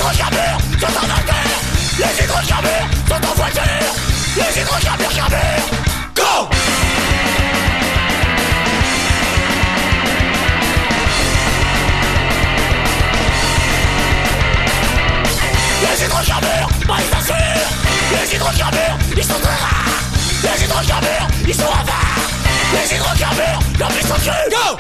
hydrocarbures sont en artère. Les hydrocarbures sont en voiture. Les hydrocarbures carburent. Go! Les hydrocarbures, bah ils s'assurent. Les hydrocarbures, ils sont très rares. Les hydrocarbures, ils sont avares. Les hydrocarbures, leur vie sont crus. Go!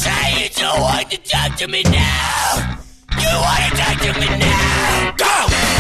To me now. You wanna talk to me now? Go!